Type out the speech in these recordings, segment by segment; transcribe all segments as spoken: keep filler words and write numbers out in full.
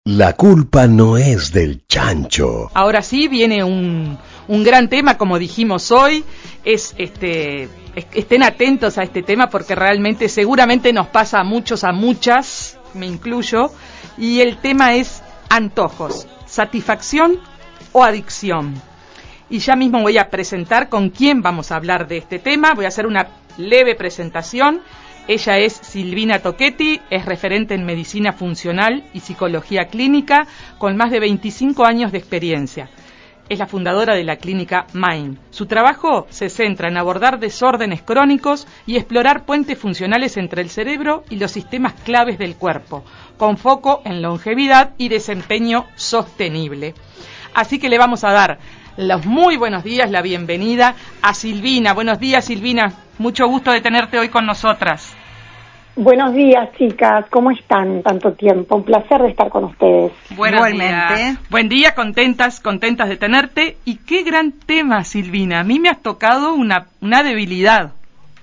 La culpa no es del chancho. Ahora sí viene un, un gran tema, como dijimos hoy. Es este es, estén atentos a este tema porque realmente seguramente nos pasa a muchos, a muchas, me incluyo. Y el tema es antojos, satisfacción o adicción. Y ya mismo voy a presentar con quién vamos a hablar de este tema. Voy a hacer una leve presentación. Ella es Silvina Tocchetti, es referente en medicina funcional y psicología clínica con más de veinticinco años de experiencia. Es la fundadora de la clínica Mind. Su trabajo se centra en abordar desórdenes crónicos y explorar puentes funcionales entre el cerebro y los sistemas claves del cuerpo, con foco en longevidad y desempeño sostenible. Así que le vamos a dar los muy buenos días, la bienvenida a Silvina. Buenos días, Silvina. Mucho gusto de tenerte hoy con nosotras. Buenos días, chicas. ¿Cómo están? Tanto tiempo. Un placer de estar con ustedes. Buenos días. Buen día, contentas, contentas de tenerte. Y qué gran tema, Silvina. A mí me has tocado una, una debilidad.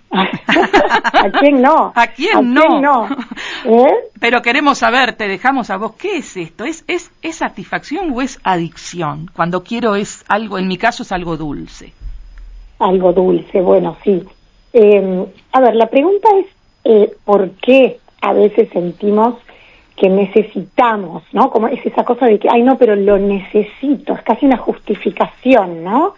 ¿A quién no? ¿A quién ¿A no? quién no? ¿Eh? Pero queremos saber, te dejamos a vos, ¿qué es esto? ¿Es, es, ¿Es satisfacción o es adicción? Cuando quiero es algo, en mi caso es algo dulce. Algo dulce, bueno, sí. Eh, a ver, la pregunta es eh, ¿por qué a veces sentimos que necesitamos, ¿no? Como es esa cosa de que, ay no, pero lo necesito, es casi una justificación, ¿no?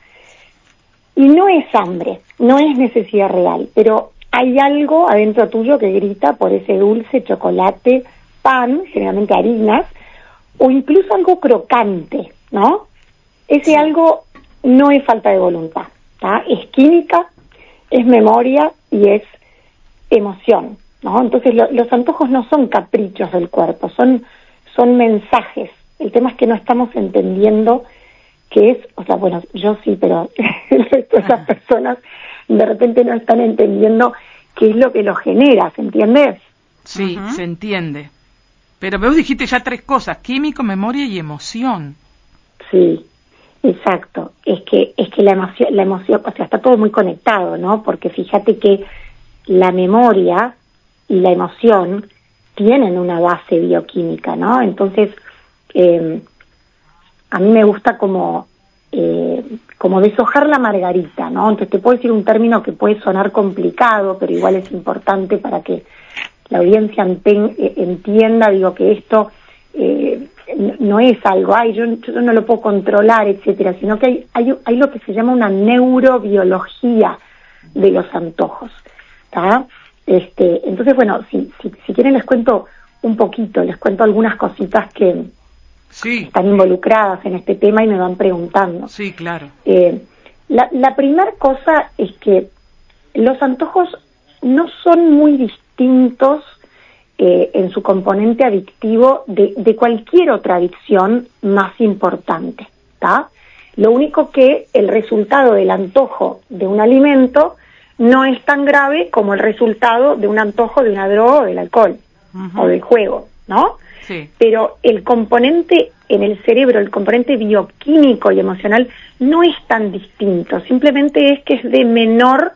Y no es hambre, no es necesidad real, pero hay algo adentro tuyo que grita por ese dulce, chocolate, pan, generalmente harinas, o incluso algo crocante, ¿no? Ese sí. Algo no es falta de voluntad, ¿tá? Es química, es memoria y es emoción, ¿no? Entonces lo, los antojos no son caprichos del cuerpo, son, son mensajes. El tema es que no estamos entendiendo que es, o sea, bueno, yo sí, pero el resto de las personas de repente no están entendiendo qué es lo que lo genera, ¿se entiende? Sí, uh-huh. Se entiende. Pero vos dijiste ya tres cosas, químico, memoria y emoción. Sí, exacto. Es que es que la emoción, la emoción, o sea, está todo muy conectado, ¿no? Porque fíjate que la memoria y la emoción tienen una base bioquímica, ¿no? Entonces, eh, a mí me gusta como eh, como deshojar la margarita, ¿no? Entonces te puedo decir un término que puede sonar complicado, pero igual es importante para que la audiencia enten, eh, entienda, digo, que esto eh, no es algo, ay, yo, yo no lo puedo controlar, etcétera, sino que hay, hay, hay lo que se llama una neurobiología de los antojos, ¿tá? Este, entonces, bueno, si, si, si quieren les cuento un poquito, les cuento algunas cositas que sí. están involucradas en este tema y me van preguntando. Sí, claro. Eh, la la primera cosa es que los antojos no son muy distintos eh, en su componente adictivo de, de cualquier otra adicción más importante, ¿tá? Lo único que el resultado del antojo de un alimento no es tan grave como el resultado de un antojo de una droga o del alcohol, uh-huh. o del juego, ¿no? Sí. Pero el componente en el cerebro, el componente bioquímico y emocional no es tan distinto, simplemente es que es de menor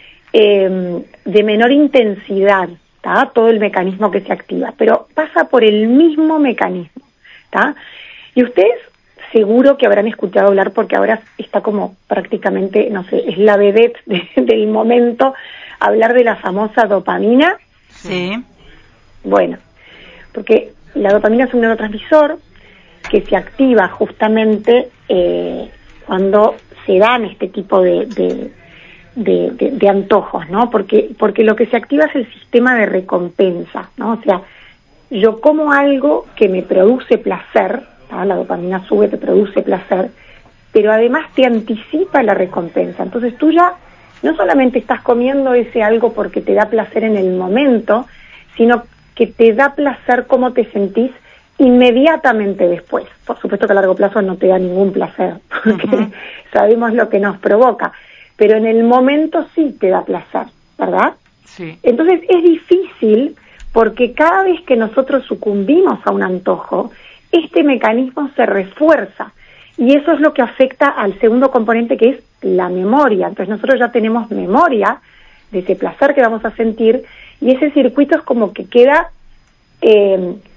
eh, de menor intensidad, ¿tá? Todo el mecanismo que se activa, pero pasa por el mismo mecanismo, ¿tá? Y ustedes seguro que habrán escuchado hablar, porque ahora está como prácticamente, no sé, es la vedette de, del momento, hablar de la famosa dopamina. Sí. Bueno, porque la dopamina es un neurotransmisor que se activa justamente eh, cuando se dan este tipo de, de, de, de, de antojos, ¿no? Porque, porque lo que se activa es el sistema de recompensa, ¿no? O sea, yo como algo que me produce placer, ¿tá? La dopamina sube, te produce placer, pero además te anticipa la recompensa. Entonces tú ya no solamente estás comiendo ese algo porque te da placer en el momento, sino que te da placer cómo te sentís inmediatamente después. Por supuesto que a largo plazo no te da ningún placer, porque uh-huh. sabemos lo que nos provoca, pero en el momento sí te da placer, ¿verdad? Sí. Entonces es difícil porque cada vez que nosotros sucumbimos a un antojo, este mecanismo se refuerza y eso es lo que afecta al segundo componente, que es la memoria. Entonces nosotros ya tenemos memoria de ese placer que vamos a sentir y ese circuito es como que queda eh,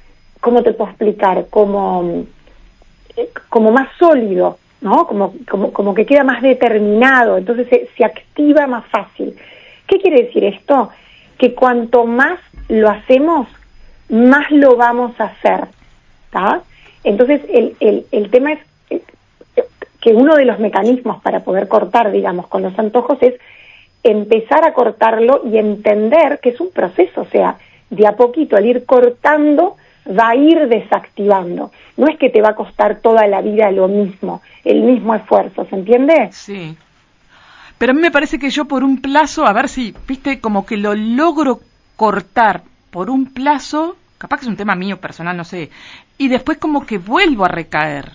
¿cómo te puedo explicar? Como, eh, como más sólido, ¿no? Como, como, como que queda más determinado, entonces se, se activa más fácil. ¿Qué quiere decir esto? Que cuanto más lo hacemos, más lo vamos a hacer, ¿tá? Entonces el, el, el tema es eh, que uno de los mecanismos para poder cortar, digamos, con los antojos es empezar a cortarlo y entender que es un proceso, o sea, de a poquito, al ir cortando, va a ir desactivando. No es que te va a costar toda la vida lo mismo, el mismo esfuerzo, ¿se entiende? Sí. Pero a mí me parece que yo por un plazo, a ver si, viste, como que lo logro cortar por un plazo, capaz que es un tema mío personal, no sé, y después como que vuelvo a recaer.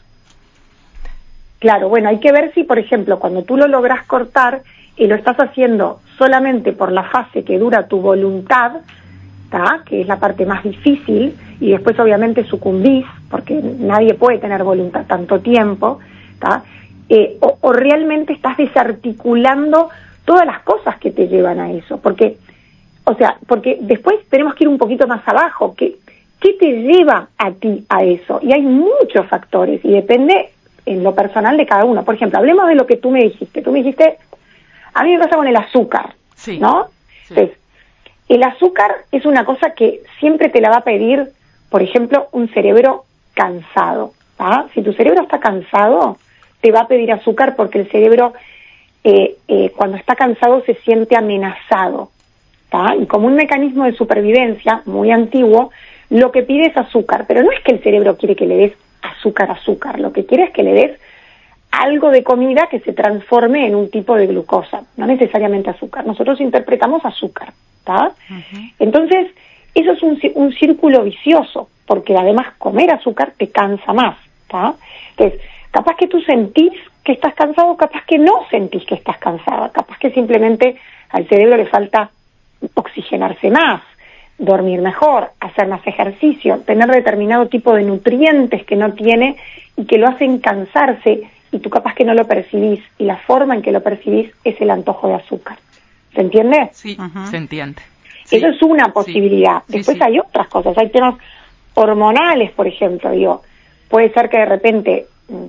Claro, bueno, hay que ver si, por ejemplo, cuando tú lo logras cortar y lo estás haciendo solamente por la fase que dura tu voluntad, ¿tá? Que es la parte más difícil, y después obviamente sucumbís, porque nadie puede tener voluntad tanto tiempo, ¿tá? Eh, o, o realmente estás desarticulando todas las cosas que te llevan a eso, porque, o sea, porque después tenemos que ir un poquito más abajo, ¿qué, qué te lleva a ti a eso? Y hay muchos factores, y depende en lo personal de cada uno. Por ejemplo, hablemos de lo que tú me dijiste, tú me dijiste, a mí me pasa con el azúcar, sí, ¿no? Sí. Entonces, el azúcar es una cosa que siempre te la va a pedir, por ejemplo, un cerebro cansado, ¿tá? Si tu cerebro está cansado, te va a pedir azúcar porque el cerebro, eh, eh, cuando está cansado, se siente amenazado, ¿tá? Y como un mecanismo de supervivencia muy antiguo, lo que pide es azúcar, pero no es que el cerebro quiere que le des azúcar, azúcar, lo que quiere es que le des algo de comida que se transforme en un tipo de glucosa, no necesariamente azúcar. Nosotros interpretamos azúcar, ¿tá? Uh-huh. Entonces, eso es un, un círculo vicioso, porque además comer azúcar te cansa más, ¿tá? Entonces, capaz que tú sentís que estás cansado, capaz que no sentís que estás cansada, capaz que simplemente al cerebro le falta oxigenarse más, dormir mejor, hacer más ejercicio, tener determinado tipo de nutrientes que no tiene y que lo hacen cansarse, y tú capaz que no lo percibís, y la forma en que lo percibís es el antojo de azúcar. ¿Se entiende? Sí, uh-huh. Se entiende. Sí. Eso es una posibilidad. Sí. Después sí, sí. hay otras cosas, hay temas hormonales, por ejemplo, digo, puede ser que de repente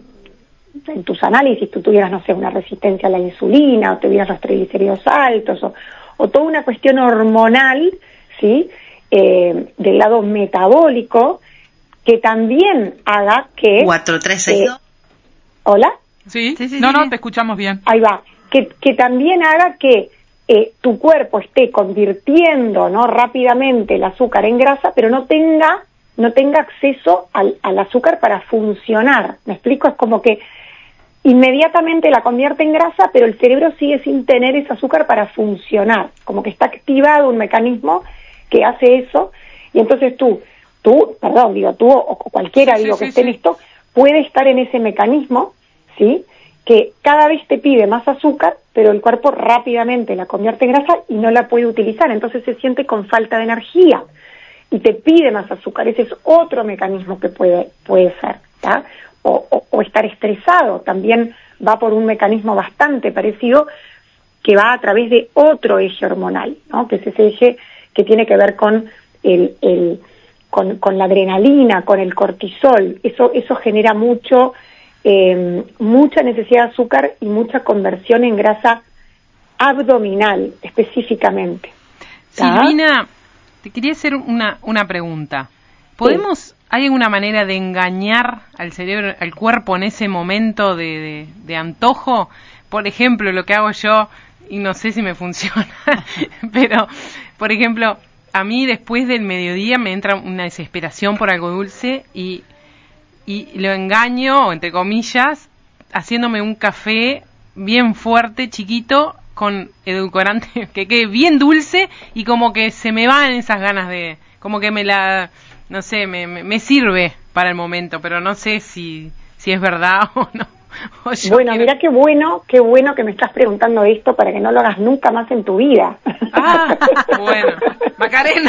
en tus análisis tú tuvieras, no sé, una resistencia a la insulina, o tuvieras los triglicéridos altos, o, o toda una cuestión hormonal, ¿sí?, eh, del lado metabólico, que también haga que... cuatro tres seis dos. Eh, ¿Hola? Sí, sí, sí. No, sí, no, sí. Te escuchamos bien. Ahí va. Que, que también haga que eh, tu cuerpo esté convirtiendo, ¿no?, rápidamente el azúcar en grasa, pero no tenga no tenga acceso al, al azúcar para funcionar. ¿Me explico? Es como que inmediatamente la convierte en grasa, pero el cerebro sigue sin tener ese azúcar para funcionar. Como que está activado un mecanismo que hace eso, y entonces tú, tú, perdón, digo, tú o cualquiera, sí, digo, sí, que sí, esté sí. en esto, puede estar en ese mecanismo, ¿sí?, que cada vez te pide más azúcar, pero el cuerpo rápidamente la convierte en grasa y no la puede utilizar, entonces se siente con falta de energía y te pide más azúcar. Ese es otro mecanismo que puede, puede ser, ¿tá? O, o, o estar estresado, también va por un mecanismo bastante parecido, que va a través de otro eje hormonal, ¿no?, que es ese eje que tiene que ver con el, el con, con la adrenalina, con el cortisol. Eso, eso genera mucho, eh, mucha necesidad de azúcar y mucha conversión en grasa abdominal, específicamente. ¿tá? Silvina, te quería hacer una, una pregunta. ¿Podemos, sí. hay alguna manera de engañar al cerebro, al cuerpo en ese momento de, de, de antojo? Por ejemplo, lo que hago yo, y no sé si me funciona, pero, por ejemplo, a mí después del mediodía me entra una desesperación por algo dulce y, y lo engaño, entre comillas, haciéndome un café bien fuerte, chiquito, con edulcorante, que quede bien dulce y como que se me van esas ganas de, como que me la, no sé, me, me, me sirve para el momento, pero no sé si, si es verdad o no. Bueno, quiero... mira qué bueno, qué bueno que me estás preguntando esto para que no lo hagas nunca más en tu vida. Ah, bueno, Macarena.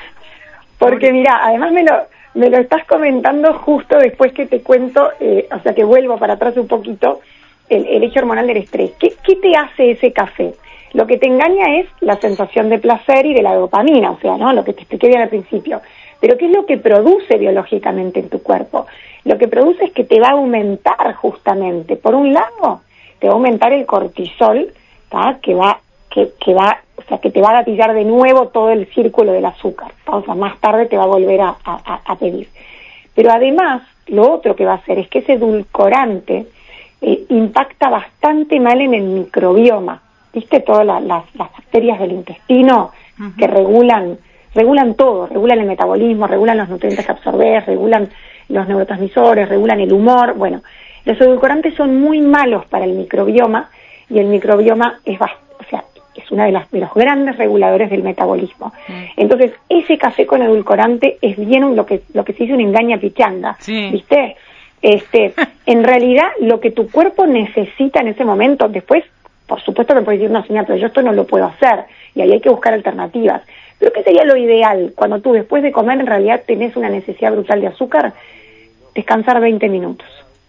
Porque mira, además me lo, me lo estás comentando justo después que te cuento, eh, o sea que vuelvo para atrás un poquito, el, el eje hormonal del estrés. ¿Qué, ¿Qué te hace ese café? Lo que te engaña es la sensación de placer y de la dopamina, o sea, ¿no?, lo que te expliqué bien al principio. Pero ¿qué es lo que produce biológicamente en tu cuerpo? Lo que produce es que te va a aumentar justamente, por un lado, te va a aumentar el cortisol, ¿tá? que va, que, que va, o sea, que te va a gatillar de nuevo todo el círculo del azúcar, ¿tá? O sea, más tarde te va a volver a, a, a pedir. Pero además, lo otro que va a hacer es que ese edulcorante eh, impacta bastante mal en el microbioma. ¿Viste? Todas la, las, las bacterias del intestino uh-huh. que regulan, regulan todo, regulan el metabolismo, regulan los nutrientes que absorbes, regulan los neurotransmisores, regulan el humor. Bueno, los edulcorantes son muy malos para el microbioma y el microbioma es bastante, o sea, es uno de, las, de los grandes reguladores del metabolismo. Uh-huh. Entonces, ese café con edulcorante es bien lo que, lo que se dice una engaña pichanga, sí. ¿Viste? Este, en realidad, lo que tu cuerpo necesita en ese momento, después, por supuesto me puedes decir, no señora, pero yo esto no lo puedo hacer, y ahí hay que buscar alternativas. Pero ¿qué sería lo ideal? Cuando tú después de comer en realidad tenés una necesidad brutal de azúcar, descansar veinte minutos.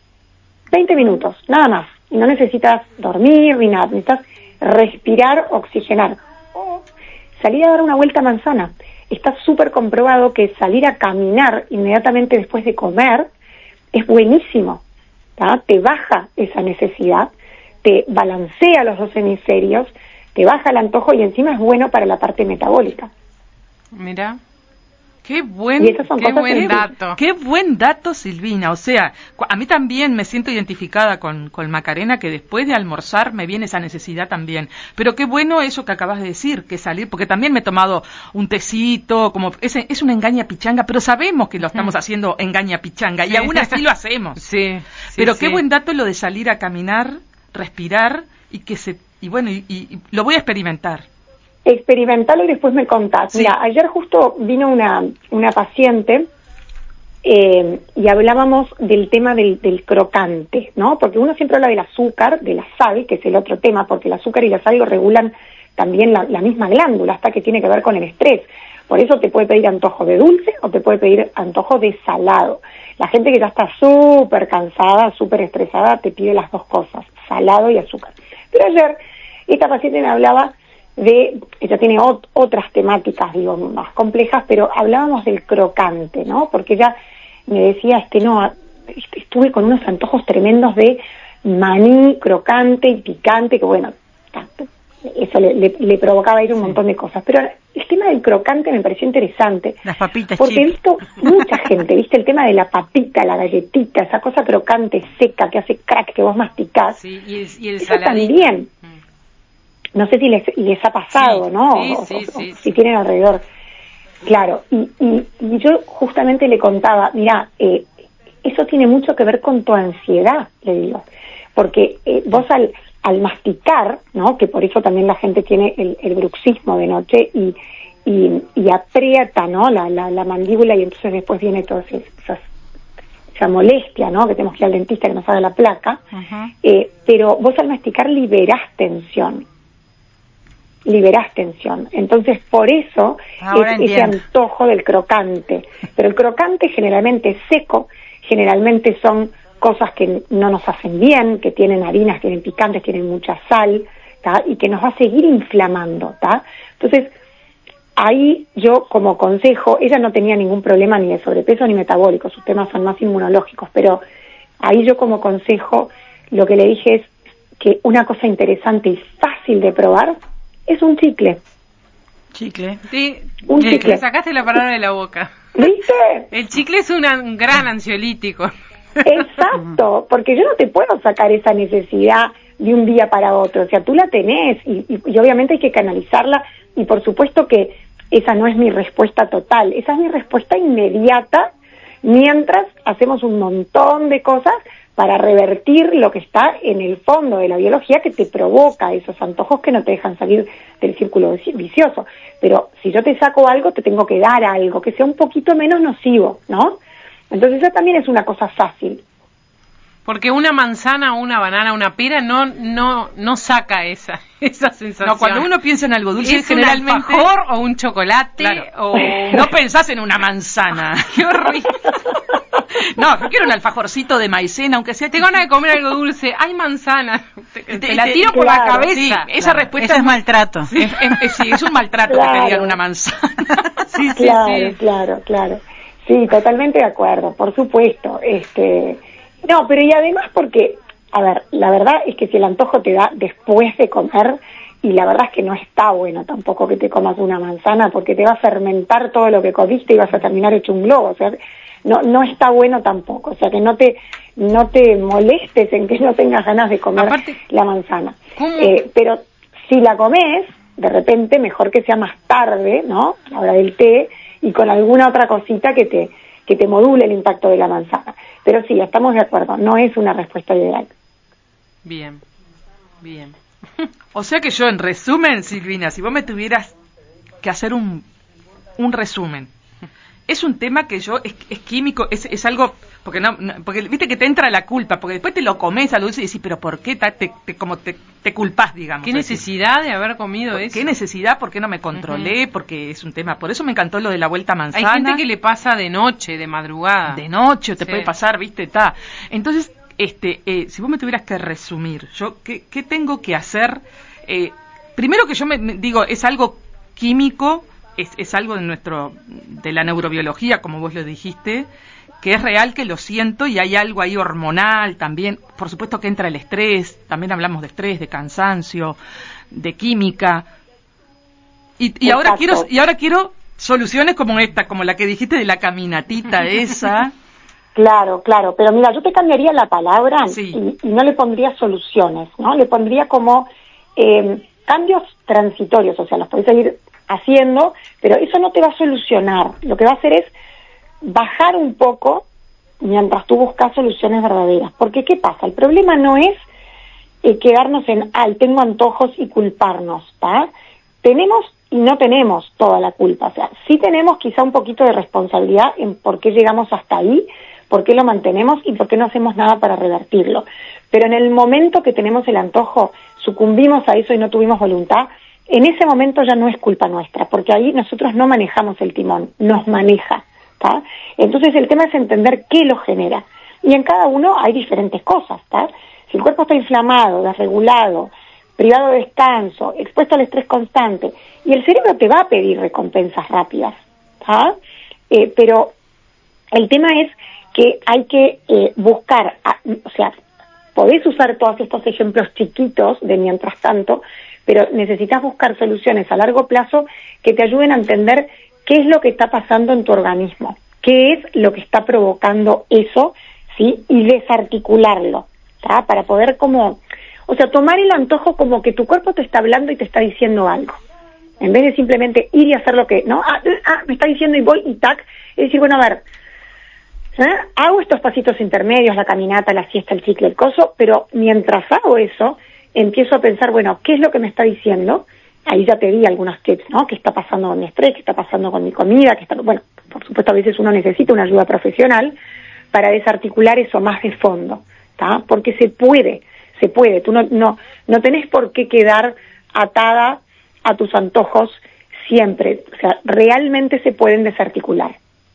veinte minutos, nada más. Y no necesitas dormir ni nada, necesitas respirar, oxigenar. O salir a dar una vuelta a manzana. Está súper comprobado que salir a caminar inmediatamente después de comer es buenísimo, ¿tá? Te baja esa necesidad, te balancea los dos hemisferios, te baja el antojo y encima es bueno para la parte metabólica. Mira, qué buen, qué buen dato. Qué buen dato, Silvina. O sea, a mí también me siento identificada con, con Macarena, que después de almorzar me viene esa necesidad también. Pero qué bueno eso que acabas de decir, que salir, porque también me he tomado un tecito, como es, es una engaña pichanga, pero sabemos que lo estamos haciendo engaña pichanga y aún así lo hacemos. Sí, sí, pero sí. Qué buen dato lo de salir a caminar, respirar y que se y bueno y, y, y lo voy a experimentar. Experimentalo y después me contás. Sí. Mira, ayer justo vino una una paciente eh, y hablábamos del tema del, del crocante, ¿no? Porque uno siempre habla del azúcar, de la sal, que es el otro tema, porque el azúcar y la sal lo regulan también la, la misma glándula, hasta que tiene que ver con el estrés. Por eso te puede pedir antojo de dulce o te puede pedir antojo de salado. La gente que ya está súper cansada, súper estresada, te pide las dos cosas, salado y azúcar. Pero ayer esta paciente me hablaba de, ella tiene ot- otras temáticas, digo, más complejas, pero hablábamos del crocante, ¿no? Porque ella me decía, este, no, estuve con unos antojos tremendos de maní crocante y picante, que bueno, eso le, le, le provocaba a ella un montón de cosas. Pero el tema del crocante me pareció interesante. Las papitas porque chip. He visto mucha gente, viste, el tema de la papita, la galletita, esa cosa crocante, seca, que hace crack, que vos masticás. Sí, y el, y el eso saladito. También. No sé si les, les ha pasado, sí, ¿no? Sí, o, sí, o, sí, o, sí. Si tienen alrededor. Claro, y, y, y yo justamente le contaba, mira, eh, eso tiene mucho que ver con tu ansiedad, le digo. Porque eh, vos al, al masticar, ¿no? Que por eso también la gente tiene el, el bruxismo de noche y, y, y aprieta, ¿no? La, la, la mandíbula y entonces después viene toda esa, esa molestia, ¿no? Que tenemos que ir al dentista que nos haga la placa. Uh-huh. Eh, pero vos al masticar liberás tensión. liberás tensión. Entonces, por eso Ahora es ese antojo del crocante. Pero el crocante generalmente es seco, generalmente son cosas que no nos hacen bien, que tienen harinas, tienen picantes, tienen mucha sal, ¿tá? Y que nos va a seguir inflamando, ¿tá? Entonces, ahí yo como consejo, ella no tenía ningún problema ni de sobrepeso ni metabólico, sus temas son más inmunológicos, pero ahí yo como consejo lo que le dije es que una cosa interesante y fácil de probar es un chicle. Chicle. Sí, un me, chicle. Me sacaste la palabra de la boca. ¿Viste? El chicle es una, un gran ansiolítico. Exacto, porque yo no te puedo sacar esa necesidad de un día para otro. O sea, tú la tenés y, y, y obviamente hay que canalizarla y por supuesto que esa no es mi respuesta total. Esa es mi respuesta inmediata mientras hacemos un montón de cosas para revertir lo que está en el fondo de la biología que te provoca esos antojos que no te dejan salir del círculo vicioso. Pero si yo te saco algo, te tengo que dar algo que sea un poquito menos nocivo, ¿no? Entonces esa también es una cosa fácil. Porque una manzana, una banana, una pera no no no saca esa esa sensación. No, cuando uno piensa en algo dulce, es generalmente... un alfajor o un chocolate. Claro. O... No pensás en una manzana. ¡Qué horrible! No, yo quiero un alfajorcito de maicena, aunque sea... Tengo ganas de comer algo dulce. ¡Hay manzana! Te, te, te la te, tiro te, por claro, la cabeza. Sí, esa Claro, respuesta eso es maltrato. Sí, es, es, sí, es un maltrato Claro. que te digan una manzana. Sí, sí, Claro, sí. claro, claro. Sí, totalmente de acuerdo, por supuesto. Este, no, pero y además porque, a ver, la verdad es que si el antojo te da después de comer, y la verdad es que no está bueno tampoco que te comas una manzana porque te va a fermentar todo lo que comiste y vas a terminar hecho un globo, o sea, no no está bueno tampoco, o sea, que no te no te molestes en que no tengas ganas de comer Aparte, la manzana. ¿cómo? Eh, pero si la comes, de repente mejor que sea más tarde, ¿no? A la hora del té y con alguna otra cosita que te que te module el impacto de la manzana. Pero sí, estamos de acuerdo, no es una respuesta ideal. Bien, bien. O sea que yo, en resumen, Silvina, si vos me tuvieras que hacer un, un resumen, es un tema que yo, es, es químico, es, es algo, porque no, no, porque viste que te entra la culpa, porque después te lo comes a lo dulce y decís, pero ¿por qué ta, te, te, como te, te culpás, digamos? ¿Qué necesidad de haber comido eso? ¿Qué necesidad? ¿Por qué no me controlé? Uh-huh. Porque es un tema, por eso me encantó lo de la vuelta manzana. Hay gente que le pasa de noche, de madrugada. De noche, te sí. puede pasar, viste, está. Entonces, este, eh, si vos me tuvieras que resumir, yo, ¿qué, qué tengo que hacer? Eh, primero que yo me, me digo, es algo químico, es, es algo de nuestro, de la neurobiología, como vos lo dijiste, que es real, que lo siento, y hay algo ahí hormonal también. Por supuesto que entra el estrés, también hablamos de estrés, de cansancio, de química. Y, y ahora quiero, y ahora quiero soluciones como esta, como la que dijiste de la caminatita esa. Claro, claro, pero mira, yo te cambiaría la palabra sí. y, y no le pondría soluciones, ¿no? Le pondría como eh, cambios transitorios, o sea, los podés seguir haciendo, pero eso no te va a solucionar. Lo que va a hacer es bajar un poco mientras tú buscas soluciones verdaderas. Porque, ¿qué pasa? El problema no es eh, quedarnos en, ay, tengo antojos y culparnos, ¿tá? Tenemos y no tenemos toda la culpa, o sea, sí tenemos quizá un poquito de responsabilidad en por qué llegamos hasta ahí, por qué lo mantenemos y por qué no hacemos nada para revertirlo. Pero en el momento que tenemos el antojo, sucumbimos a eso y no tuvimos voluntad, en ese momento ya no es culpa nuestra, porque ahí nosotros no manejamos el timón, nos maneja, ¿tá? Entonces el tema es entender qué lo genera. Y en cada uno hay diferentes cosas, ¿tá? Si el cuerpo está inflamado, desregulado, privado de descanso, expuesto al estrés constante, y el cerebro te va a pedir recompensas rápidas, ¿tá? Eh, pero el tema es que hay que eh, buscar, a, o sea, podés usar todos estos ejemplos chiquitos de mientras tanto, pero necesitas buscar soluciones a largo plazo que te ayuden a entender qué es lo que está pasando en tu organismo, qué es lo que está provocando eso, ¿sí? Y desarticularlo, ¿tá? Para poder como, o sea, tomar el antojo como que tu cuerpo te está hablando y te está diciendo algo. En vez de simplemente ir y hacer lo que, ¿no? Ah, ah, me está diciendo y voy y tac, es decir, bueno, a ver, ¿eh? Hago estos pasitos intermedios, la caminata, la siesta, el chicle, el coso, pero mientras hago eso, empiezo a pensar, bueno, ¿qué es lo que me está diciendo? Ahí ya te di algunos tips, ¿no? ¿Qué está pasando con mi estrés? ¿Qué está pasando con mi comida? ¿Qué está... Bueno, por supuesto, a veces uno necesita una ayuda profesional para desarticular eso más de fondo, ¿tá? Porque se puede, se puede. Tú no, no, no tenés por qué quedar atada a tus antojos siempre. O sea, realmente se pueden desarticular.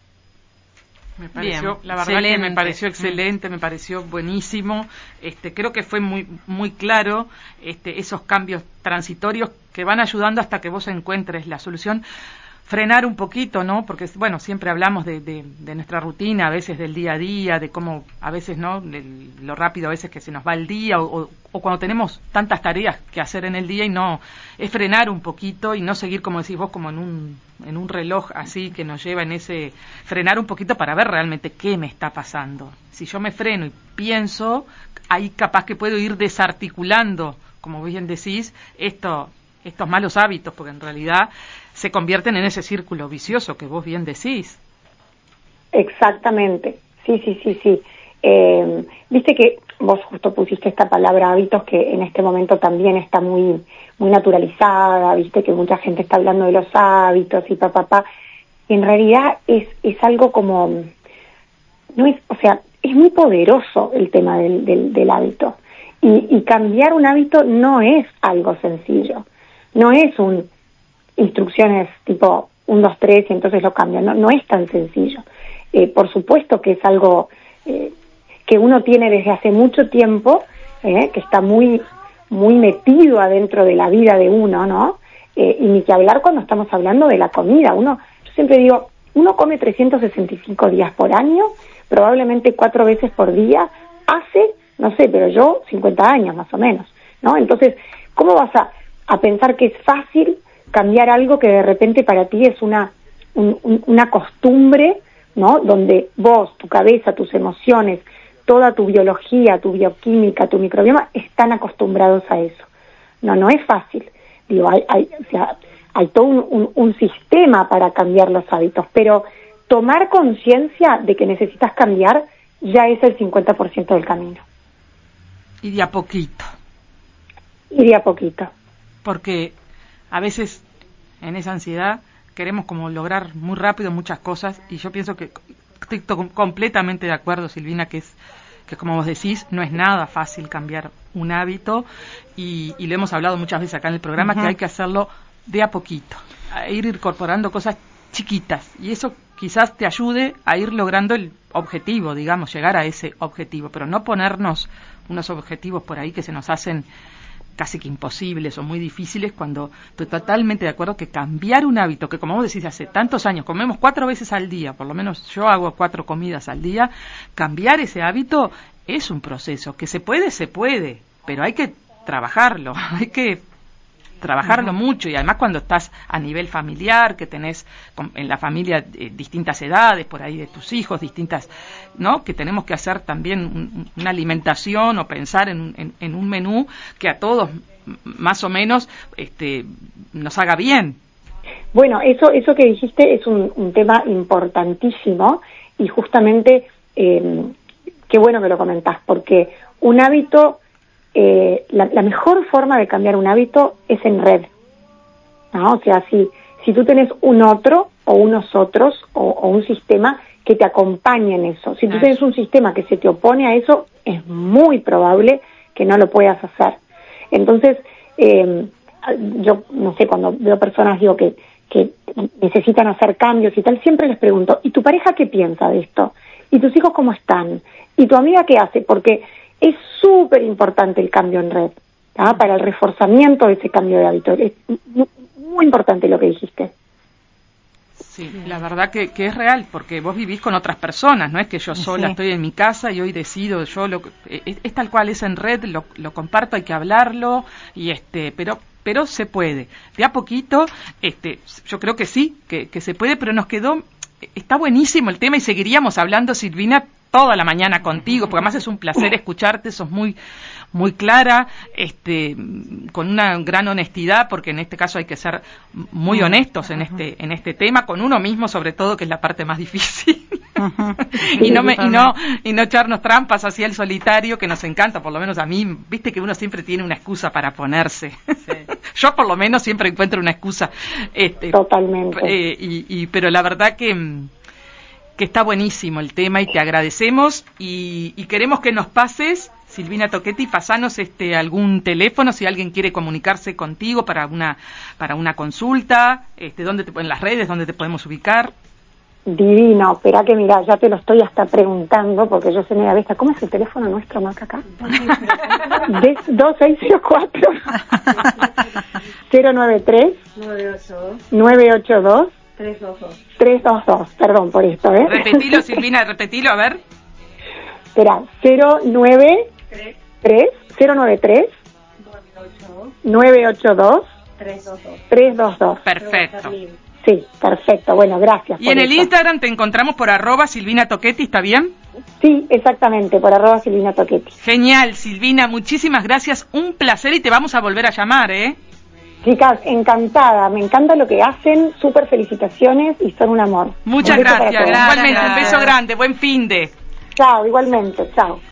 Me pareció, Bien, la verdad excelente. que me pareció excelente, me pareció buenísimo. Este, creo que fue muy muy claro este, esos cambios transitorios que van ayudando hasta que vos encuentres la solución. Frenar un poquito, ¿no? Porque, bueno, siempre hablamos de, de, de nuestra rutina, a veces del día a día, de cómo a veces, ¿no? De lo rápido a veces que se nos va el día o, o, o cuando tenemos tantas tareas que hacer en el día y no, es frenar un poquito y no seguir, como decís vos, como en un, en un reloj así que nos lleva en ese, frenar un poquito para ver realmente qué me está pasando. Si yo me freno y pienso, ahí capaz que puedo ir desarticulando, como bien decís, esto, estos malos hábitos, porque en realidad se convierten en ese círculo vicioso que vos bien decís. Exactamente, sí, sí, sí, sí. Eh, viste que vos justo pusiste esta palabra hábitos que en este momento también está muy muy naturalizada, viste que mucha gente está hablando de los hábitos y papá, pa, pa. Y en realidad es es algo como, no es, o sea, es muy poderoso el tema del, del, del hábito. Y, y cambiar un hábito no es algo sencillo. No es un instrucciones tipo un, dos, tres y entonces lo cambio. No, no es tan sencillo. Eh, por supuesto que es algo eh, que uno tiene desde hace mucho tiempo, eh, que está muy, muy metido adentro de la vida de uno, ¿no? Eh, y ni que hablar cuando estamos hablando de la comida. Uno, yo siempre digo, uno come trescientos sesenta y cinco días por año, probablemente cuatro veces por día, hace, no sé, pero yo cincuenta años más o menos, ¿no? Entonces, ¿cómo vas a, a pensar que es fácil cambiar algo que de repente para ti es una, un, un, una costumbre, ¿no? Donde vos, tu cabeza, tus emociones, toda tu biología, tu bioquímica, tu microbioma, están acostumbrados a eso. No, no es fácil. Digo, hay, hay, o sea, hay todo un, un, un sistema para cambiar los hábitos, pero tomar conciencia de que necesitas cambiar ya es el cincuenta por ciento del camino. Y de a poquito. Y de a poquito. Porque a veces en esa ansiedad queremos como lograr muy rápido muchas cosas y yo pienso que estoy to- completamente de acuerdo, Silvina, que es que como vos decís, no es nada fácil cambiar un hábito y, y lo hemos hablado muchas veces acá en el programa, uh-huh. que hay que hacerlo de a poquito, a ir incorporando cosas chiquitas y eso quizás te ayude a ir logrando el objetivo, digamos, llegar a ese objetivo, pero no ponernos unos objetivos por ahí que se nos hacen casi que imposibles o muy difíciles cuando estoy totalmente de acuerdo que cambiar un hábito que, como vos decís, hace tantos años comemos cuatro veces al día, por lo menos yo hago cuatro comidas al día, cambiar ese hábito es un proceso, que se puede, se puede, pero hay que trabajarlo, hay que trabajarlo uh-huh. mucho y además cuando estás a nivel familiar, que tenés en la familia eh, distintas edades, por ahí de tus hijos, distintas, ¿no? Que tenemos que hacer también un, una alimentación o pensar en, en, en un menú que a todos más o menos este, nos haga bien. Bueno, eso, eso que dijiste es un, un tema importantísimo y justamente eh, qué bueno que lo comentás, porque un hábito Eh, la, la mejor forma de cambiar un hábito es en red, ¿no? O sea, si, si tú tenés un otro o unos otros o, o un sistema que te acompañe en eso, si tú tenés un sistema que se te opone a eso, es muy probable que no lo puedas hacer. Entonces, eh, yo no sé, cuando veo personas digo que, que necesitan hacer cambios y tal, siempre les pregunto, ¿y tu pareja qué piensa de esto? ¿Y tus hijos cómo están? ¿Y tu amiga qué hace? Porque es súper importante el cambio en red, ¿tá? Para el reforzamiento de ese cambio de hábito. Es muy, muy importante lo que dijiste. Sí, la verdad que, que es real, porque vos vivís con otras personas, no es que yo sola sí. estoy en mi casa y hoy decido, yo lo es, es tal cual, es en red, lo, lo comparto, hay que hablarlo, y este, pero pero se puede. De a poquito, este, yo creo que sí, que, que se puede, pero nos quedó, está buenísimo el tema y seguiríamos hablando, Silvina, toda la mañana contigo, porque además es un placer escucharte, sos muy muy clara, este, con una gran honestidad, porque en este caso hay que ser muy honestos en este en este tema, con uno mismo sobre todo, que es la parte más difícil, y no me, y no y no echarnos trampas hacia el solitario, que nos encanta, por lo menos a mí, viste que uno siempre tiene una excusa para ponerse. Sí. Yo por lo menos siempre encuentro una excusa. Este, Totalmente. Eh, y, y, pero la verdad que que está buenísimo el tema y te agradecemos y, y queremos que nos pases, Silvina Tocchetti, pasanos este algún teléfono si alguien quiere comunicarse contigo para una para una consulta, este dónde te, en las redes, dónde te podemos ubicar. Divino, espera que mira, ya te lo estoy hasta preguntando porque yo sé media bestia. ¿Cómo es el teléfono nuestro, Maca, acá? dos seis cero cuatro cero nueve tres nueve ocho dos tres dos dos tres dos dos, perdón por esto, ¿eh? Repetilo, Silvina, repetilo, a ver. Espera, cero nueve tres cero nueve tres nueve ocho dos tres dos dos. Perfecto. Sí, perfecto, bueno, gracias. Y en el eso. Instagram te encontramos por arroba Silvina Tocchetti, ¿está bien? Sí, exactamente, por arroba Silvina Tocchetti. Genial, Silvina, muchísimas gracias, un placer y te vamos a volver a llamar, ¿eh? Chicas, encantada, me encanta lo que hacen, súper felicitaciones y son un amor. Muchas gracias, igualmente, un beso grande, buen fin de. Chao, igualmente, chao.